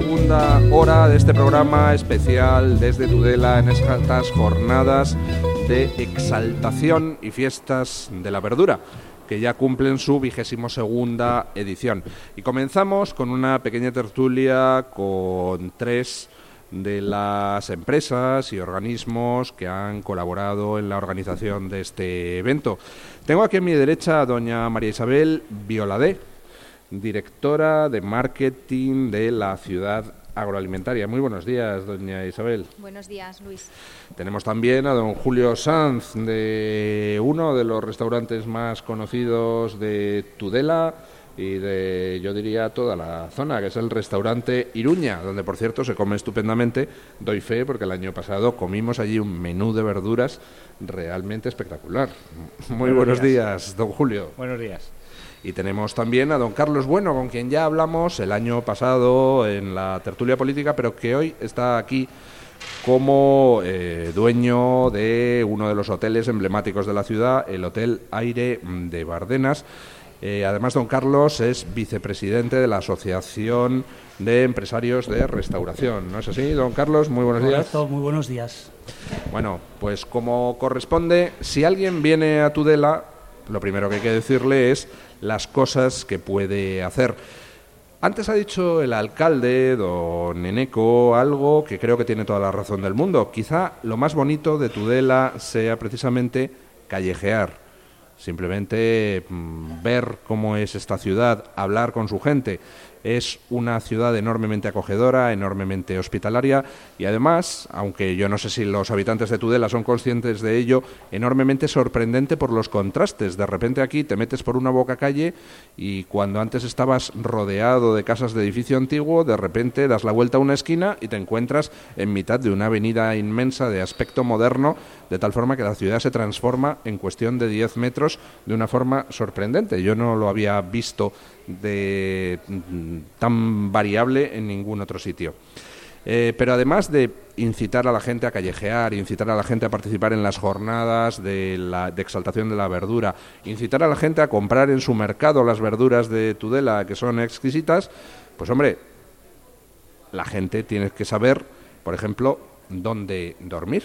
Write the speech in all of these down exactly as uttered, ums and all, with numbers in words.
segunda hora de este programa especial desde Tudela en estas jornadas de exaltación y fiestas de la verdura, que ya cumplen su vigésimo segunda edición. Y comenzamos con una pequeña tertulia con tres de las empresas y organismos que han colaborado en la organización de este evento. Tengo aquí a mi derecha a doña María Isabel Violadé, directora de marketing de la ciudad agroalimentaria. Muy buenos días, doña Isabel. Buenos días, Luis. Tenemos también a don Julio Sanz, de uno de los restaurantes más conocidos de Tudela y de, yo diría, toda la zona, que es el restaurante Iruña, donde, por cierto, se come estupendamente. Doy fe porque el año pasado comimos allí un menú de verduras realmente espectacular. Muy buenos, buenos días. días, don Julio. Buenos días. Y tenemos también a don Carlos Bueno, con quien ya hablamos el año pasado en la tertulia política, pero que hoy está aquí como eh, dueño de uno de los hoteles emblemáticos de la ciudad, el Hotel Aire de Bardenas. Eh, además, don Carlos es vicepresidente de la Asociación de Empresarios de Restauración. ¿No es así, don Carlos? Muy buenos días. Correcto, muy buenos días. Bueno, pues como corresponde, si alguien viene a Tudela, lo primero que hay que decirle es las cosas que puede hacer. Antes ha dicho el alcalde, don Eneco, algo que creo que tiene toda la razón del mundo. Quizá lo más bonito de Tudela sea precisamente callejear, simplemente mmm, ver cómo es esta ciudad, hablar con su gente. Es una ciudad enormemente acogedora, enormemente hospitalaria y además, aunque yo no sé si los habitantes de Tudela son conscientes de ello, enormemente sorprendente por los contrastes. De repente aquí te metes por una boca calle y cuando antes estabas rodeado de casas de edificio antiguo, de repente das la vuelta a una esquina y te encuentras en mitad de una avenida inmensa de aspecto moderno, de tal forma que la ciudad se transforma en cuestión de diez metros de una forma sorprendente. Yo no lo había visto de tan variable en ningún otro sitio. Eh, pero además de incitar a la gente a callejear, incitar a la gente a participar en las jornadas de, la, de exaltación de la verdura, incitar a la gente a comprar en su mercado las verduras de Tudela, que son exquisitas, pues hombre, la gente tiene que saber, por ejemplo, dónde dormir.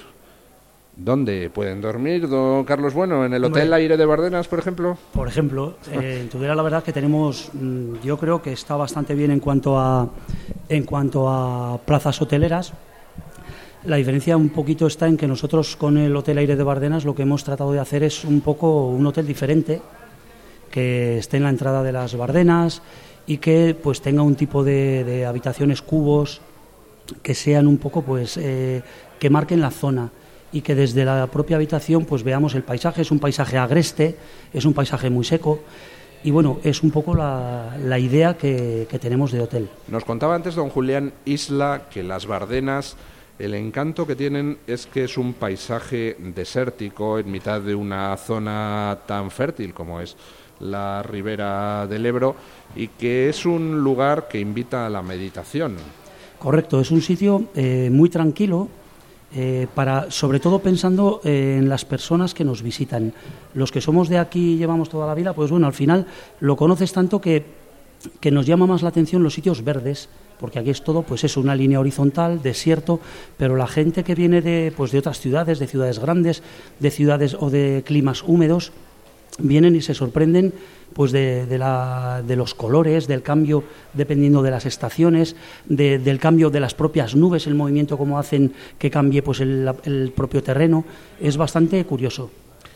¿Dónde pueden dormir, don Carlos Bueno? ¿En el Hotel Hombre, Aire de Bardenas, por ejemplo? Por ejemplo, eh, en Tudela la verdad que tenemos, yo creo que está bastante bien en cuanto a en cuanto a plazas hoteleras. La diferencia un poquito está en que nosotros con el Hotel Aire de Bardenas lo que hemos tratado de hacer es un poco un hotel diferente, que esté en la entrada de las Bardenas y que pues tenga un tipo de, de habitaciones cubos que sean un poco pues eh, que marquen la zona y que desde la propia habitación pues veamos el paisaje. Es un paisaje agreste, es un paisaje muy seco y bueno, es un poco la, la idea que, que tenemos de hotel. Nos contaba antes don Julián Isla que las Bardenas, el encanto que tienen es que es un paisaje desértico en mitad de una zona tan fértil como es la ribera del Ebro y que es un lugar que invita a la meditación. Correcto, es un sitio eh, muy tranquilo, Eh, para, sobre todo pensando eh, en las personas que nos visitan. Los que somos de aquí y llevamos toda la vida, pues bueno, al final lo conoces tanto que, que nos llama más la atención los sitios verdes, porque aquí es todo, pues eso, una línea horizontal, desierto, pero la gente que viene de, pues de otras ciudades, de ciudades grandes, de ciudades o de climas húmedos, vienen y se sorprenden pues de, de, la, de los colores, del cambio dependiendo de las estaciones, de, del cambio de las propias nubes, el movimiento, cómo hacen que cambie pues el, el propio terreno. Es bastante curioso.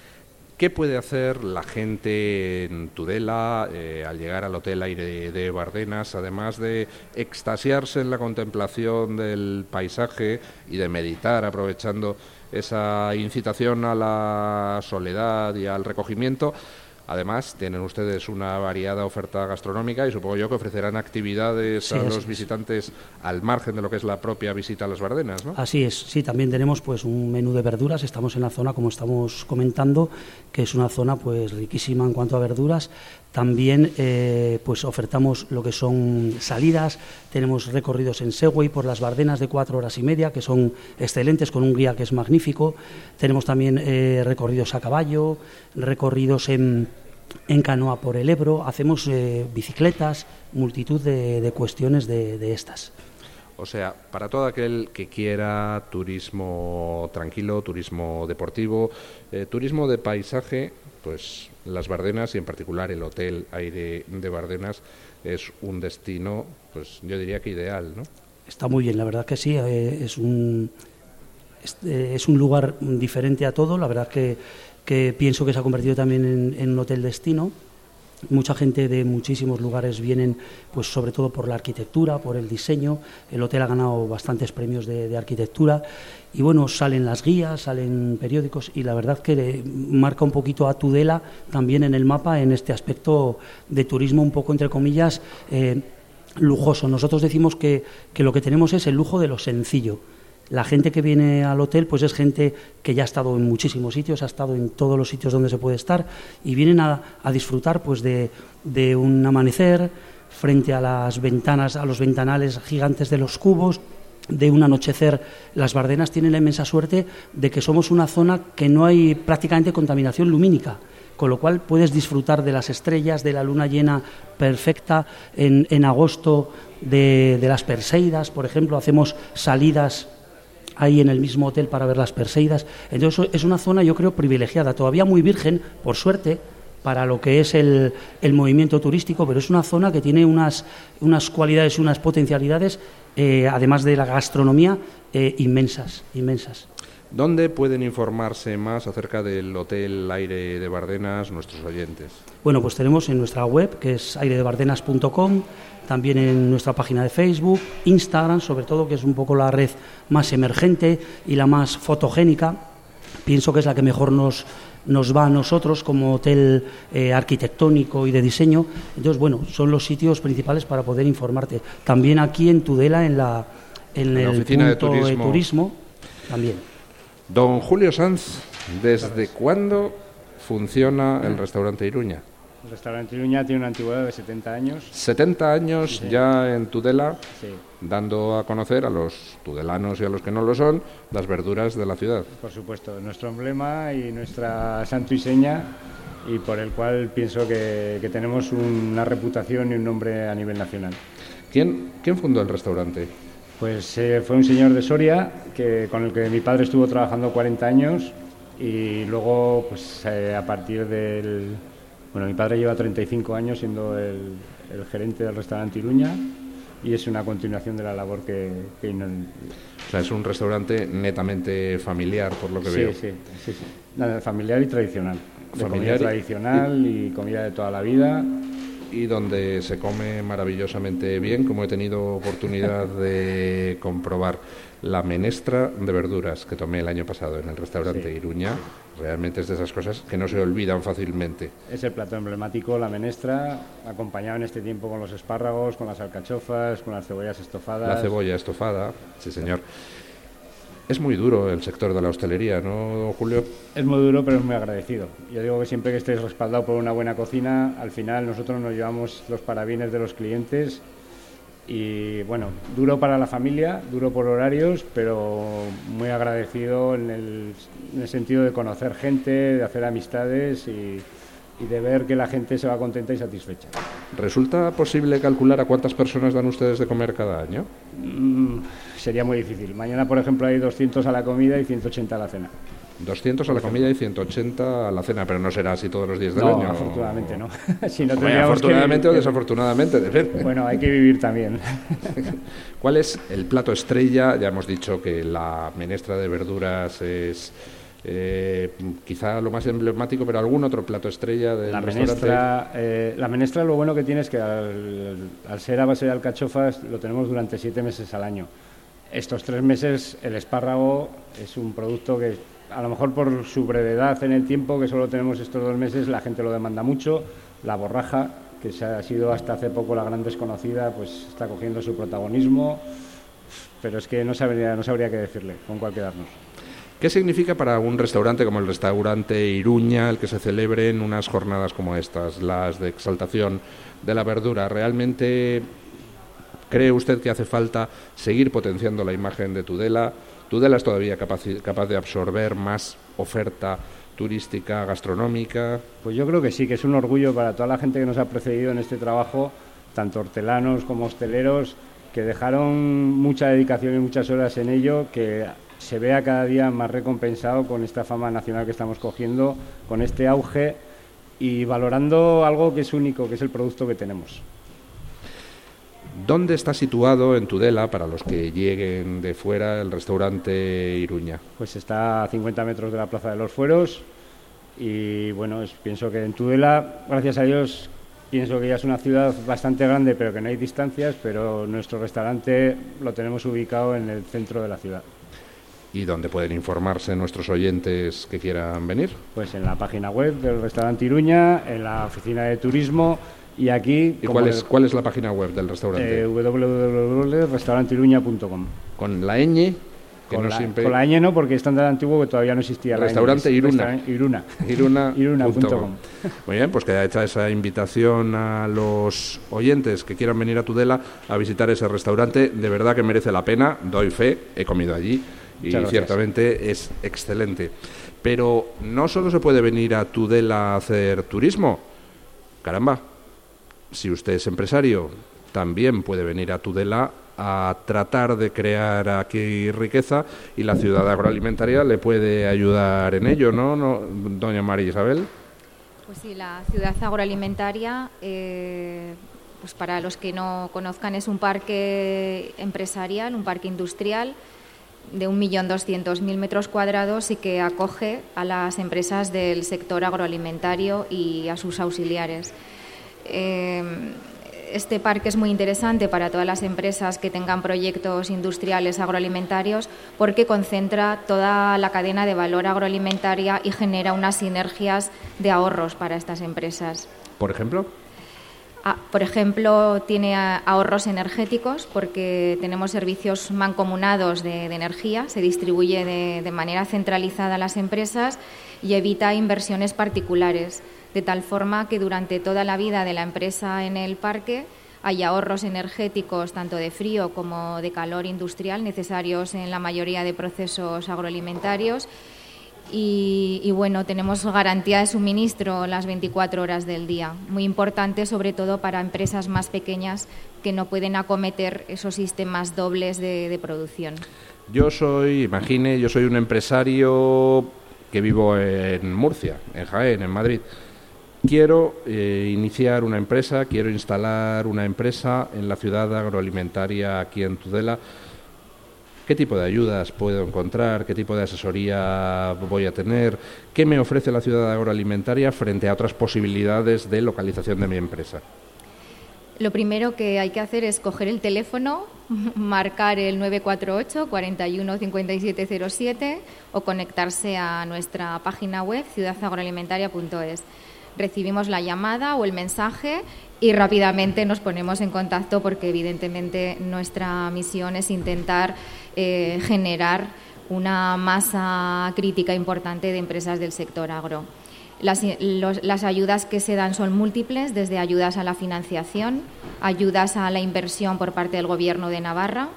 ¿Qué puede hacer la gente en Tudela eh, al llegar al Hotel Aire de Bardenas, además de extasiarse en la contemplación del paisaje y de meditar aprovechando esa incitación a la soledad y al recogimiento? Además, tienen ustedes una variada oferta gastronómica y supongo yo que ofrecerán actividades sí, a los visitantes al margen de lo que es la propia visita a las Bardenas, ¿no? Así es, sí, también tenemos pues un menú de verduras. Estamos en la zona, como estamos comentando, que es una zona pues riquísima en cuanto a verduras. También eh, pues ofertamos lo que son salidas, tenemos recorridos en Segway por las Bardenas de cuatro horas y media, que son excelentes, con un guía que es magnífico. Tenemos también eh, recorridos a caballo, recorridos en, en canoa por el Ebro, hacemos eh, bicicletas, multitud de, de cuestiones de, de estas. O sea, para todo aquel que quiera turismo tranquilo, turismo deportivo, eh, turismo de paisaje, pues las Bardenas y en particular el Hotel Aire de Bardenas es un destino, pues yo diría que ideal, ¿no? Está muy bien, la verdad que sí, eh, es un es, eh, es un lugar diferente a todo, la verdad que, que pienso que se ha convertido también en, en un hotel destino. Mucha gente de muchísimos lugares vienen, pues sobre todo por la arquitectura, por el diseño. El hotel ha ganado bastantes premios de, de arquitectura y bueno, salen las guías, salen periódicos y la verdad que marca un poquito a Tudela también en el mapa en este aspecto de turismo un poco entre comillas eh, lujoso. Nosotros decimos que, que lo que tenemos es el lujo de lo sencillo. La gente que viene al hotel pues es gente que ya ha estado en muchísimos sitios, ha estado en todos los sitios donde se puede estar y vienen a, a disfrutar pues de, de un amanecer frente a las ventanas, a los ventanales gigantes de los cubos, de un anochecer. Las Bardenas tienen la inmensa suerte de que somos una zona que no hay prácticamente contaminación lumínica, con lo cual puedes disfrutar de las estrellas, de la luna llena perfecta en, en agosto, de, de las Perseidas, por ejemplo, hacemos salidas ahí en el mismo hotel para ver las Perseidas. Entonces es una zona, yo creo, privilegiada, todavía muy virgen, por suerte, para lo que es el, el movimiento turístico, pero es una zona que tiene unas, unas cualidades, unas potencialidades, eh, además de la gastronomía, eh, inmensas, inmensas. ¿Dónde pueden informarse más acerca del Hotel Aire de Bardenas nuestros oyentes? Bueno, pues tenemos en nuestra web, que es aire de bardenas punto com, también en nuestra página de Facebook, Instagram, sobre todo, que es un poco la red más emergente y la más fotogénica. Pienso que es la que mejor nos, nos va a nosotros como hotel eh, arquitectónico y de diseño. Entonces, bueno, son los sitios principales para poder informarte. También aquí en Tudela, en, la, en, en el oficina punto de turismo. de turismo, también. Don Julio Sanz, ¿desde cuándo funciona el restaurante Iruña? El restaurante Iruña tiene una antigüedad de setenta años. setenta años sí, ya en Tudela, sí, dando a conocer a los tudelanos y a los que no lo son las verduras de la ciudad. Por supuesto, nuestro emblema y nuestra santo y seña, y por el cual pienso que, que tenemos una reputación y un nombre a nivel nacional. ¿Quién, quién fundó el restaurante? Pues eh, fue un señor de Soria que, con el que mi padre estuvo trabajando cuarenta años y luego, pues eh, a partir del... Bueno, mi padre lleva treinta y cinco años siendo el, el gerente del restaurante Iruña y es una continuación de la labor que... que o sea, es un restaurante netamente familiar, por lo que sí, veo. Sí, sí, sí. Nada, familiar y tradicional. De Familiar comida tradicional y... y comida de toda la vida. Y donde se come maravillosamente bien, como he tenido oportunidad de comprobar. La menestra de verduras que tomé el año pasado en el restaurante sí. Iruña, realmente es de esas cosas que no se olvidan fácilmente. Es el plato emblemático, la menestra, acompañado en este tiempo con los espárragos, con las alcachofas, con las cebollas estofadas. La cebolla estofada, sí señor. Es muy duro el sector de la hostelería, ¿no, Julio? Es muy duro, pero es muy agradecido. Yo digo que siempre que estés respaldado por una buena cocina, al final nosotros nos llevamos los parabienes de los clientes. Y bueno, duro para la familia, duro por horarios, pero muy agradecido en el, en el sentido de conocer gente, de hacer amistades y, y de ver que la gente se va contenta y satisfecha. ¿Resulta posible calcular a cuántas personas dan ustedes de comer cada año? Mm, sería muy difícil. Mañana, por ejemplo, hay doscientos a la comida y ciento ochenta a la cena. doscientos a la comida y ciento ochenta a la cena, pero no será así todos los días del no, año. Afortunadamente no. Si no Hombre, afortunadamente que... o desafortunadamente, depende. Bueno, hay que vivir también. ¿Cuál es el plato estrella? Ya hemos dicho que la menestra de verduras es eh, quizá lo más emblemático, pero ¿algún otro plato estrella del la restaurante? Menestra, eh, la menestra lo bueno que tiene es que al, al ser a base de alcachofas lo tenemos durante siete meses al año. Estos tres meses el espárrago es un producto que a lo mejor por su brevedad en el tiempo, que solo tenemos estos dos meses, la gente lo demanda mucho. La borraja, que se ha sido hasta hace poco la gran desconocida, pues está cogiendo su protagonismo, pero es que no sabría, no sabría qué decirle, con cuál quedarnos. ¿Qué significa para un restaurante como el restaurante Iruña el que se celebren unas jornadas como estas, las de exaltación de la verdura? ¿Realmente cree usted que hace falta seguir potenciando la imagen de Tudela? ¿Tudela es todavía capaz, capaz de absorber más oferta turística, gastronómica? Pues yo creo que sí, que es un orgullo para toda la gente que nos ha precedido en este trabajo, tanto hortelanos como hosteleros, que dejaron mucha dedicación y muchas horas en ello, que se vea cada día más recompensado con esta fama nacional que estamos cogiendo, con este auge y valorando algo que es único, que es el producto que tenemos. ¿Dónde está situado en Tudela, para los que lleguen de fuera, el restaurante Iruña? Pues está a cincuenta metros de la Plaza de los Fueros y bueno, es, pienso que en Tudela, gracias a Dios, pienso que ya es una ciudad bastante grande, pero que no hay distancias, pero nuestro restaurante lo tenemos ubicado en el centro de la ciudad. ¿Y dónde pueden informarse nuestros oyentes que quieran venir? Pues en la página web del restaurante Iruña, en la oficina de turismo y aquí... ¿Y cuál es, cuál es la página web del restaurante? Eh, doble u doble u doble u punto restaurante iruña punto com. Con la ñ, que con, no la, siempre... con la ñ no, porque es tan antiguo que todavía no existía. Restaurante la ñ, Iruna. Restaurante Iruna. Iruna. Iruna punto com. Muy bien, pues queda hecha esa invitación a los oyentes que quieran venir a Tudela a visitar ese restaurante. De verdad que merece la pena, doy fe, he comido allí y ciertamente es excelente. Pero no solo se puede venir a Tudela a hacer turismo. Caramba, si usted es empresario, también puede venir a Tudela a tratar de crear aquí riqueza y la ciudad agroalimentaria le puede ayudar en ello, ¿no, ¿No doña María Isabel? Pues sí, la ciudad agroalimentaria, eh, pues para los que no conozcan, es un parque empresarial, un parque industrial de un millón doscientos mil metros cuadrados y que acoge a las empresas del sector agroalimentario y a sus auxiliares. Eh, este parque es muy interesante para todas las empresas que tengan proyectos industriales agroalimentarios porque concentra toda la cadena de valor agroalimentaria y genera unas sinergias de ahorros para estas empresas. ¿Por ejemplo? Ah, por ejemplo, tiene ahorros energéticos porque tenemos servicios mancomunados de, de energía, se distribuye de, de manera centralizada a las empresas y evita inversiones particulares, de tal forma que durante toda la vida de la empresa en el parque hay ahorros energéticos tanto de frío como de calor industrial necesarios en la mayoría de procesos agroalimentarios. Y, y bueno, tenemos garantía de suministro las veinticuatro horas del día, muy importante sobre todo para empresas más pequeñas que no pueden acometer esos sistemas dobles de, de producción. Yo soy, imagine, yo soy un empresario que vivo en Murcia, en Jaén, en Madrid. Quiero eh, iniciar una empresa, quiero instalar una empresa en la ciudad agroalimentaria aquí en Tudela. ¿Qué tipo de ayudas puedo encontrar? ¿Qué tipo de asesoría voy a tener? ¿Qué me ofrece la ciudad agroalimentaria frente a otras posibilidades de localización de mi empresa? Lo primero que hay que hacer es coger el teléfono, marcar el nueve cuatro ocho, cuarenta y uno, cincuenta y siete cero siete o conectarse a nuestra página web ciudad agroalimentaria punto es. Recibimos la llamada o el mensaje y rápidamente nos ponemos en contacto porque evidentemente nuestra misión es intentar eh, generar una masa crítica importante de empresas del sector agro. Las, los, las ayudas que se dan son múltiples, desde ayudas a la financiación, ayudas a la inversión por parte del Gobierno de Navarra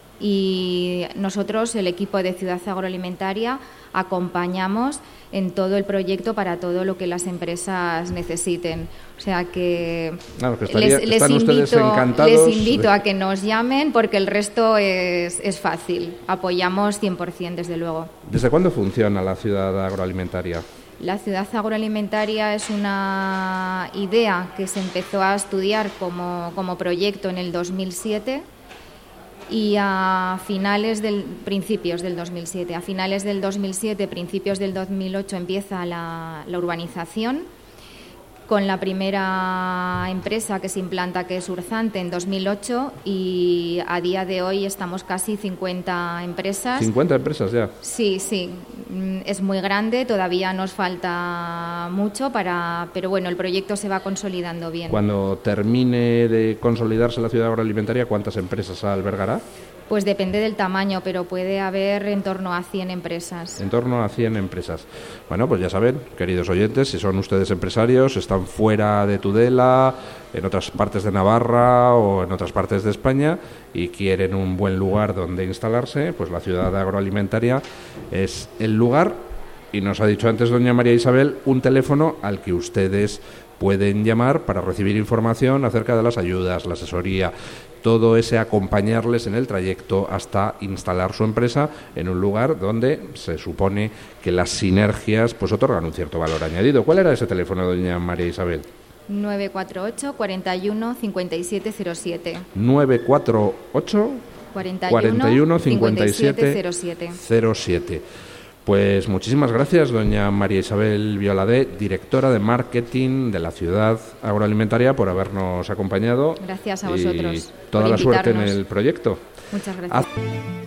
y nosotros, el equipo de Ciudad Agroalimentaria, acompañamos en todo el proyecto para todo lo que las empresas necesiten. O sea que claro, que estaría, les, les, están invito, ustedes encantados les invito de... a que nos llamen porque el resto es, es fácil. Apoyamos cien por ciento, desde luego. ¿Desde cuándo funciona la ciudad agroalimentaria? La ciudad agroalimentaria es una idea que se empezó a estudiar como, como proyecto en el dos mil siete y a finales del principios del dos mil siete, a finales del dos mil siete, principios del dos mil ocho empieza la, la urbanización con la primera empresa que se implanta, que es Urzante, en dos mil ocho, y a día de hoy estamos casi cincuenta empresas. ¿cincuenta empresas ya? Sí, sí, es muy grande, todavía nos falta mucho, para, pero bueno, el proyecto se va consolidando bien. Cuando termine de consolidarse la ciudad agroalimentaria, ¿cuántas empresas albergará? Pues depende del tamaño, pero puede haber en torno a cien empresas. En torno a cien empresas. Bueno, pues ya saben, queridos oyentes, si son ustedes empresarios, están fuera de Tudela, en otras partes de Navarra o en otras partes de España y quieren un buen lugar donde instalarse, pues la ciudad agroalimentaria es el lugar. Y nos ha dicho antes doña María Isabel un teléfono al que ustedes pueden llamar para recibir información acerca de las ayudas, la asesoría. todo ese acompañarles en el trayecto hasta instalar su empresa en un lugar donde se supone que las sinergias pues otorgan un cierto valor añadido. ¿Cuál era ese teléfono, doña María Isabel? nueve cuatro ocho, cuarenta y uno, cincuenta y siete cero siete. nueve cuatro ocho, cuarenta y uno, cincuenta y siete cero siete. Pues muchísimas gracias, doña María Isabel Violadé, directora de marketing de la Ciudad Agroalimentaria, por habernos acompañado. Gracias a vosotros. Y toda la suerte en el proyecto. Muchas gracias.